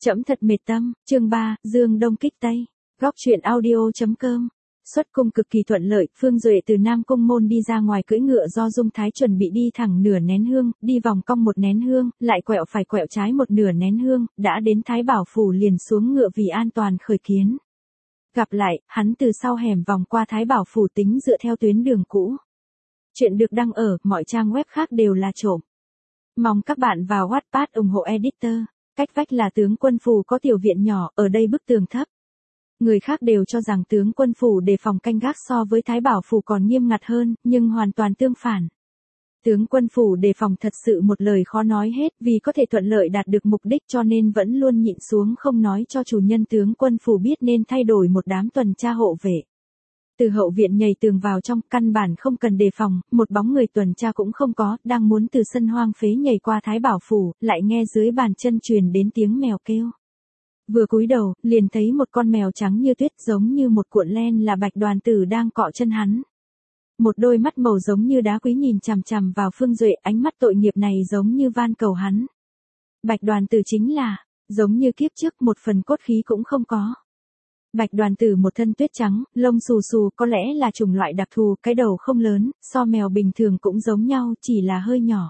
Trẫm thật mệt tâm, chương 3, Dương Đông kích Tây. Góc truyện audio.com. Xuất cung cực kỳ thuận lợi, Phương Duệ từ Nam Cung môn đi ra ngoài cưỡi ngựa do Dung Thái chuẩn bị đi thẳng nửa nén hương, đi vòng cong một nén hương, lại quẹo phải quẹo trái một nửa nén hương, đã đến Thái Bảo Phủ liền xuống ngựa vì an toàn khởi kiến. Gặp lại, hắn từ sau hẻm vòng qua Thái Bảo Phủ tính dựa theo tuyến đường cũ. Chuyện được đăng ở mọi trang web khác đều là trộm. Mong các bạn vào Wattpad ủng hộ editor. Cách vách là tướng quân phủ có tiểu viện nhỏ, ở đây bức tường thấp. Người khác đều cho rằng tướng quân phủ đề phòng canh gác so với Thái Bảo Phủ còn nghiêm ngặt hơn, nhưng hoàn toàn tương phản. Tướng quân phủ đề phòng thật sự một lời khó nói hết, vì có thể thuận lợi đạt được mục đích cho nên vẫn luôn nhịn xuống không nói cho chủ nhân tướng quân phủ biết nên thay đổi một đám tuần tra hộ vệ. Từ hậu viện nhảy tường vào trong, căn bản không cần đề phòng, một bóng người tuần tra cũng không có, đang muốn từ sân hoang phế nhảy qua Thái Bảo Phủ, lại nghe dưới bàn chân truyền đến tiếng mèo kêu. Vừa cúi đầu, liền thấy một con mèo trắng như tuyết giống như một cuộn len là Bạch Đoàn Tử đang cọ chân hắn. Một đôi mắt màu giống như đá quý nhìn chằm chằm vào Phương Duệ, ánh mắt tội nghiệp này giống như van cầu hắn. Bạch Đoàn Tử chính là, giống như kiếp trước một phần cốt khí cũng không có. Bạch Đoàn Tử một thân tuyết trắng, lông xù xù, có lẽ là chủng loại đặc thù, cái đầu không lớn, so mèo bình thường cũng giống nhau, chỉ là hơi nhỏ.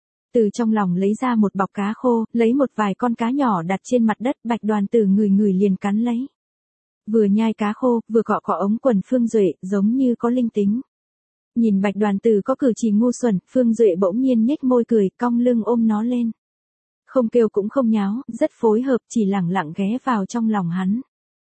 Từ trong lòng lấy ra một bọc cá khô, lấy một vài con cá nhỏ đặt trên mặt đất, Bạch Đoàn Tử ngửi liền cắn lấy. Vừa nhai cá khô, vừa cọ cọ ống quần Phương Duệ, giống như có linh tính. Nhìn Bạch Đoàn Tử có cử chỉ ngu xuẩn, Phương Duệ bỗng nhiên nhếch môi cười, cong lưng ôm nó lên. Không kêu cũng không nháo, rất phối hợp, chỉ lẳng lặng ghé vào trong lòng hắn.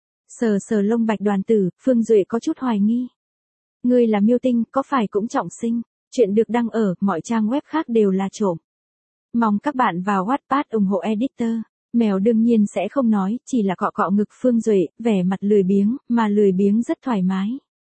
Sờ sờ lông Bạch Đoàn Tử, Phương Duệ có chút hoài nghi. Ngươi là Miêu Tinh, có phải cũng trọng sinh? Chuyện được đăng ở mọi trang web khác đều là trộm. Mong các bạn vào Wattpad ủng hộ editor. Mèo đương nhiên sẽ không nói, chỉ là cọ cọ ngực Phương Duệ, vẻ mặt lười biếng, mà lười biếng rất thoải mái.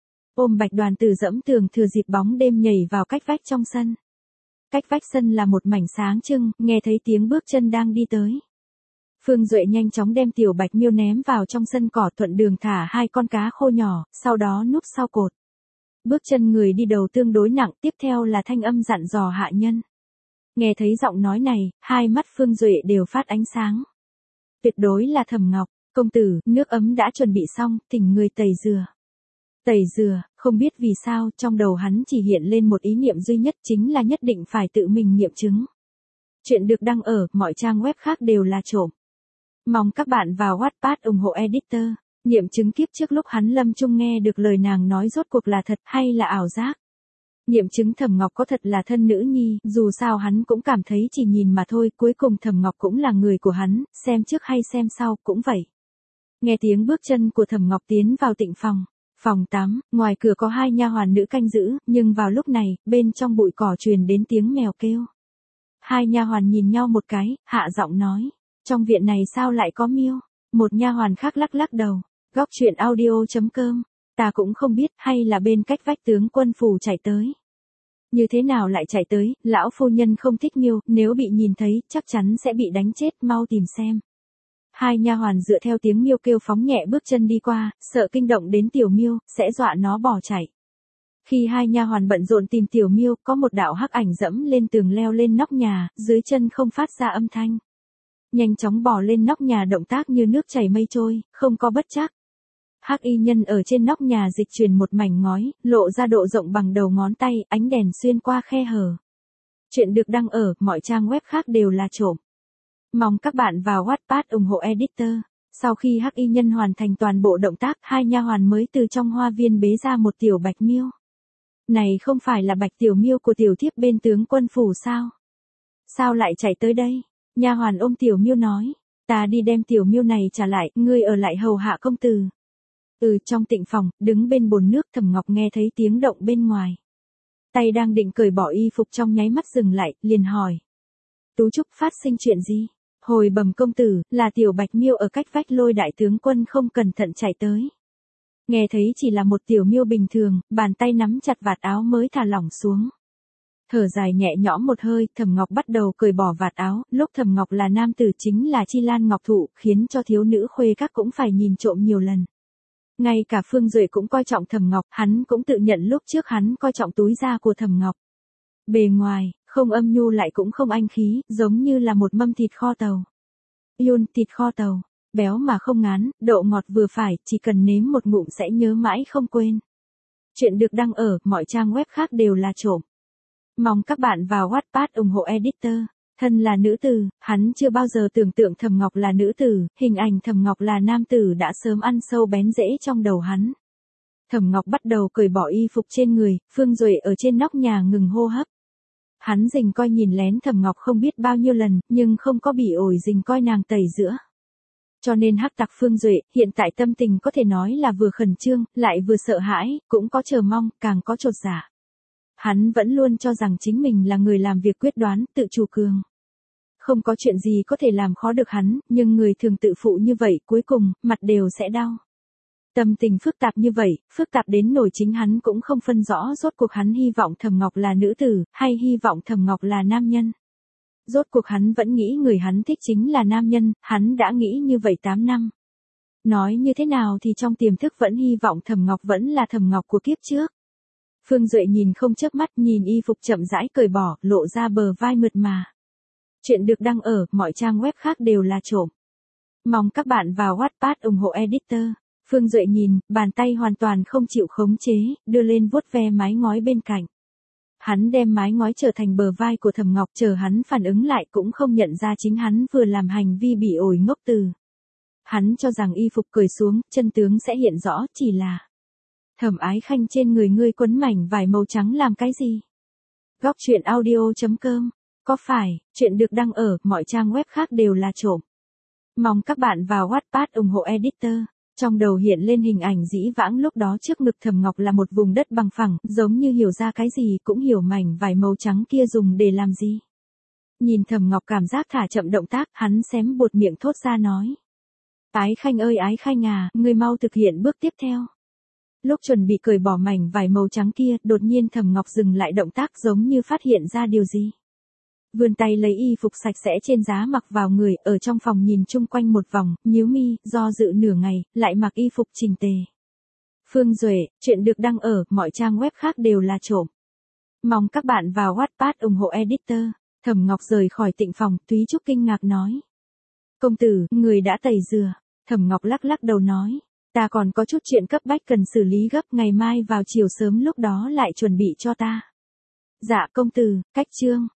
Ôm Bạch Đoàn Tử dẫm tường thừa dịp bóng đêm nhảy vào cách vách trong sân. Cách vách sân là một mảnh sáng trưng, nghe thấy tiếng bước chân đang đi tới. Phương Duệ nhanh chóng đem tiểu Bạch Miêu ném vào trong sân cỏ, thuận đường thả hai con cá khô nhỏ, sau đó núp sau cột. Bước chân người đi đầu tương đối nặng, tiếp theo là thanh âm dặn dò hạ nhân. Nghe thấy giọng nói này, hai mắt Phương Duệ đều phát ánh sáng. Tuyệt đối là Thẩm Ngọc, công tử, nước ấm đã chuẩn bị xong, thỉnh người tẩy dừa. Tẩy dừa, không biết vì sao, trong đầu hắn chỉ hiện lên một ý niệm duy nhất, chính là nhất định phải tự mình nghiệm chứng. Chuyện được đăng ở mọi trang web khác đều là trộm. Mong các bạn vào Wattpad ủng hộ editor. Nghiệm chứng kiếp trước lúc hắn lâm chung nghe được lời nàng nói rốt cuộc là thật hay là ảo giác. Nghiệm chứng Thẩm Ngọc có thật là thân nữ nhi, dù sao hắn cũng cảm thấy chỉ nhìn mà thôi, cuối cùng Thẩm Ngọc cũng là người của hắn, xem trước hay xem sau, cũng vậy. Nghe tiếng bước chân của Thẩm Ngọc tiến vào tịnh phòng. Phòng tắm, ngoài cửa có hai nha hoàn nữ canh giữ, nhưng vào lúc này, bên trong bụi cỏ truyền đến tiếng mèo kêu. Hai nha hoàn nhìn nhau một cái, hạ giọng nói. Trong viện này sao lại có miêu? Một nha hoàn khác lắc lắc đầu. Góc truyện audio.com. Ta cũng không biết, hay là bên cách vách tướng quân phủ chạy tới. Như thế nào lại chạy tới, lão phu nhân không thích miêu, nếu bị nhìn thấy, chắc chắn sẽ bị đánh chết, mau tìm xem. Hai nha hoàn dựa theo tiếng miêu kêu phóng nhẹ bước chân đi qua, sợ kinh động đến tiểu miêu, sẽ dọa nó bỏ chạy. Khi hai nha hoàn bận rộn tìm tiểu miêu, có một đạo hắc ảnh dẫm lên tường leo lên nóc nhà, dưới chân không phát ra âm thanh. Nhanh chóng bò lên nóc nhà, động tác như nước chảy mây trôi, không có bất trắc. Hắc y nhân ở trên nóc nhà dịch chuyển một mảnh ngói, lộ ra độ rộng bằng đầu ngón tay, ánh đèn xuyên qua khe hở. Chuyện được đăng ở mọi trang web khác đều là trộm. Mong các bạn vào Wattpad ủng hộ editor. Sau khi hắc y nhân hoàn thành toàn bộ động tác, hai nha hoàn mới từ trong hoa viên bế ra một tiểu Bạch Miêu. Này không phải là Bạch tiểu miêu của tiểu thiếp bên tướng quân phủ sao? Sao lại chạy tới đây? Nha hoàn ôm tiểu miêu nói, ta đi đem tiểu miêu này trả lại, ngươi ở lại hầu hạ công tử. Trong tịnh phòng, đứng bên bồn nước, Thẩm Ngọc nghe thấy tiếng động bên ngoài. Tay đang định cởi bỏ y phục trong nháy mắt dừng lại, liền hỏi. Tú Trúc, phát sinh chuyện gì? Hồi bẩm công tử, là tiểu Bạch Miêu ở cách vách Lôi đại tướng quân không cẩn thận chạy tới. Nghe thấy chỉ là một tiểu miêu bình thường, bàn tay nắm chặt vạt áo mới thả lỏng xuống. Thở dài nhẹ nhõm một hơi, Thẩm Ngọc bắt đầu cởi bỏ vạt áo, lúc Thẩm Ngọc là nam tử chính là Chi Lan Ngọc Thụ, khiến cho thiếu nữ khuê các cũng phải nhìn trộm nhiều lần. Ngay cả Phương Duệ cũng coi trọng Thẩm Ngọc, hắn cũng tự nhận lúc trước hắn coi trọng túi da của Thẩm Ngọc. Bề ngoài, không âm nhu lại cũng không anh khí, giống như là một mâm thịt kho tàu. Yun thịt kho tàu, béo mà không ngán, độ ngọt vừa phải, chỉ cần nếm một ngụm sẽ nhớ mãi không quên. Chuyện được đăng ở mọi trang web khác đều là trộm. Mong các bạn vào Wattpad ủng hộ editor. Thân là nữ tử, hắn chưa bao giờ tưởng tượng Thẩm Ngọc là nữ tử, hình ảnh Thẩm Ngọc là nam tử đã sớm ăn sâu bén rễ trong đầu hắn. Thẩm Ngọc bắt đầu cởi bỏ y phục trên người, Phương Duệ ở trên nóc nhà ngừng hô hấp. Hắn rình coi nhìn lén Thẩm Ngọc không biết bao nhiêu lần, nhưng không có bị ổi rình coi nàng tẩy giữa. Cho nên hắc tặc Phương Duệ, hiện tại tâm tình có thể nói là vừa khẩn trương, lại vừa sợ hãi, cũng có chờ mong, càng có chột dạ. Hắn vẫn luôn cho rằng chính mình là người làm việc quyết đoán, tự chủ cường. Không có chuyện gì có thể làm khó được hắn, nhưng người thường tự phụ như vậy, cuối cùng, mặt đều sẽ đau. Tâm tình phức tạp như vậy, phức tạp đến nỗi chính hắn cũng không phân rõ rốt cuộc hắn hy vọng Thẩm Ngọc là nữ tử, hay hy vọng Thẩm Ngọc là nam nhân. Rốt cuộc hắn vẫn nghĩ người hắn thích chính là nam nhân, hắn đã nghĩ như vậy 8 năm. Nói như thế nào thì trong tiềm thức vẫn hy vọng Thẩm Ngọc vẫn là Thẩm Ngọc của kiếp trước. Phương Duệ nhìn không chớp mắt, nhìn y phục chậm rãi cởi bỏ, lộ ra bờ vai mượt mà. Chuyện được đăng ở mọi trang web khác đều là trộm. Mong các bạn vào Wattpad ủng hộ editor. Phương Duệ nhìn, bàn tay hoàn toàn không chịu khống chế, đưa lên vuốt ve mái ngói bên cạnh. Hắn đem mái ngói trở thành bờ vai của Thẩm Ngọc, chờ hắn phản ứng lại cũng không nhận ra chính hắn vừa làm hành vi bị ổi ngốc từ. Hắn cho rằng y phục cởi xuống, chân tướng sẽ hiện rõ, chỉ là Thẩm Ái Khanh trên người ngươi quấn mảnh vải màu trắng làm cái gì? Góc truyện audio.com. Có phải, chuyện được đăng ở mọi trang web khác đều là trộm. Mong các bạn vào Wattpad ủng hộ editor. Trong đầu hiện lên hình ảnh dĩ vãng lúc đó trước ngực Thẩm Ngọc là một vùng đất bằng phẳng, giống như hiểu ra cái gì cũng hiểu mảnh vải màu trắng kia dùng để làm gì. Nhìn Thẩm Ngọc cảm giác thả chậm động tác, hắn xém buột miệng thốt ra nói. Ái Khanh ơi Ái Khanh à, ngươi mau thực hiện bước tiếp theo. Lúc chuẩn bị cởi bỏ mảnh vải màu trắng kia, đột nhiên Thẩm Ngọc dừng lại động tác giống như phát hiện ra điều gì. Vươn tay lấy y phục sạch sẽ trên giá mặc vào người, ở trong phòng nhìn chung quanh một vòng, nhíu mi, do dự nửa ngày, lại mặc y phục chỉnh tề. Phương Duệ, chuyện được đăng ở mọi trang web khác đều là trộm. Mong các bạn vào Wattpad ủng hộ editor. Thẩm Ngọc rời khỏi tịnh phòng, Thúy Trúc kinh ngạc nói. Công tử, người đã tẩy dừa. Thẩm Ngọc lắc lắc đầu nói. Ta còn có chút chuyện cấp bách cần xử lý gấp, ngày mai vào chiều sớm lúc đó lại chuẩn bị cho ta. Dạ công tử, cách chương.